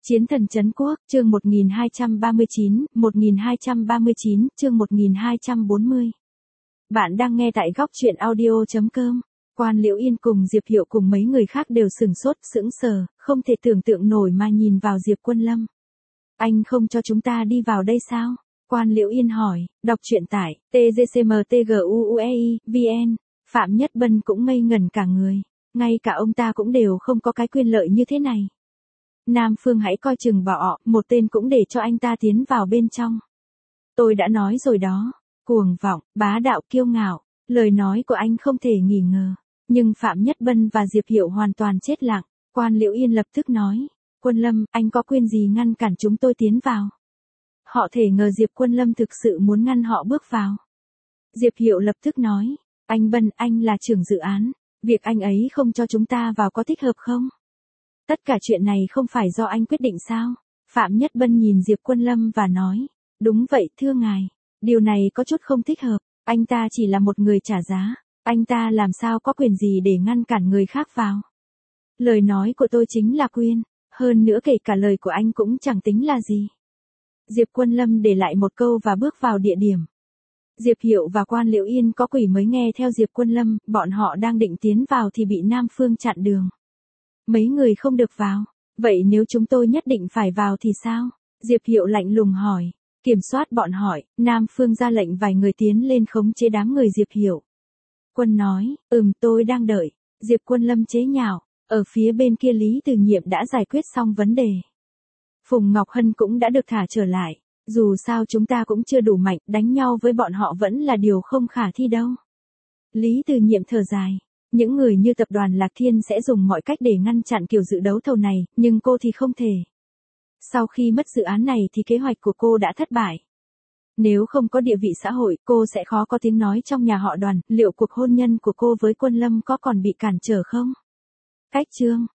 Chiến thần trấn quốc, chương 1239, chương 1240. Bạn đang nghe tại góc truyện audio.com. Quan Liễu Yên cùng Diệp Hiệu cùng mấy người khác đều sửng sốt, sững sờ, không thể tưởng tượng nổi mà nhìn vào Diệp Quân Lâm. Anh không cho chúng ta đi vào đây sao? Quan Liễu Yên hỏi, đọc truyện tải, TGCMTGUUEI, VN. Phạm Nhất Bân cũng ngây ngẩn cả người. Ngay cả ông ta cũng đều không có cái quyền lợi như thế này. Nam Phương hãy coi chừng bỏ, một tên cũng để cho anh ta tiến vào bên trong. Tôi đã nói rồi đó, cuồng vọng, bá đạo kiêu ngạo, lời nói của anh không thể nghi ngờ. Nhưng Phạm Nhất Bân và Diệp Hiệu hoàn toàn chết lặng. Quan Liễu Yên lập tức nói, Quân Lâm, anh có quyền gì ngăn cản chúng tôi tiến vào? Họ thể ngờ Diệp Quân Lâm thực sự muốn ngăn họ bước vào. Diệp Hiệu lập tức nói, anh Bân, anh là trưởng dự án, việc anh ấy không cho chúng ta vào có thích hợp không? Tất cả chuyện này không phải do anh quyết định sao? Phạm Nhất Bân nhìn Diệp Quân Lâm và nói, đúng vậy thưa ngài, điều này có chút không thích hợp, anh ta chỉ là một người trả giá, anh ta làm sao có quyền gì để ngăn cản người khác vào? Lời nói của tôi chính là quyền, hơn nữa kể cả lời của anh cũng chẳng tính là gì. Diệp Quân Lâm để lại một câu và bước vào địa điểm. Diệp Hiệu và Quan Liễu Yên có quỷ mới nghe theo Diệp Quân Lâm, bọn họ đang định tiến vào thì bị Nam Phương chặn đường. Mấy người không được vào, vậy nếu chúng tôi nhất định phải vào thì sao? Diệp Hiệu lạnh lùng hỏi, kiểm soát bọn hỏi, Nam Phương ra lệnh vài người tiến lên khống chế đám người Diệp Hiệu. Quân nói, tôi đang đợi, Diệp Quân Lâm chế nhạo, ở phía bên kia Lý Từ Nhiệm đã giải quyết xong vấn đề. Phùng Ngọc Hân cũng đã được thả trở lại, dù sao chúng ta cũng chưa đủ mạnh, đánh nhau với bọn họ vẫn là điều không khả thi đâu. Lý Từ Nhiệm thở dài. Những người như tập đoàn Lạc Thiên sẽ dùng mọi cách để ngăn chặn kiểu dự đấu thầu này, nhưng cô thì không thể. Sau khi mất dự án này thì kế hoạch của cô đã thất bại. Nếu không có địa vị xã hội, cô sẽ khó có tiếng nói trong nhà họ Đoàn, liệu cuộc hôn nhân của cô với Quân Lâm có còn bị cản trở không? Cách chương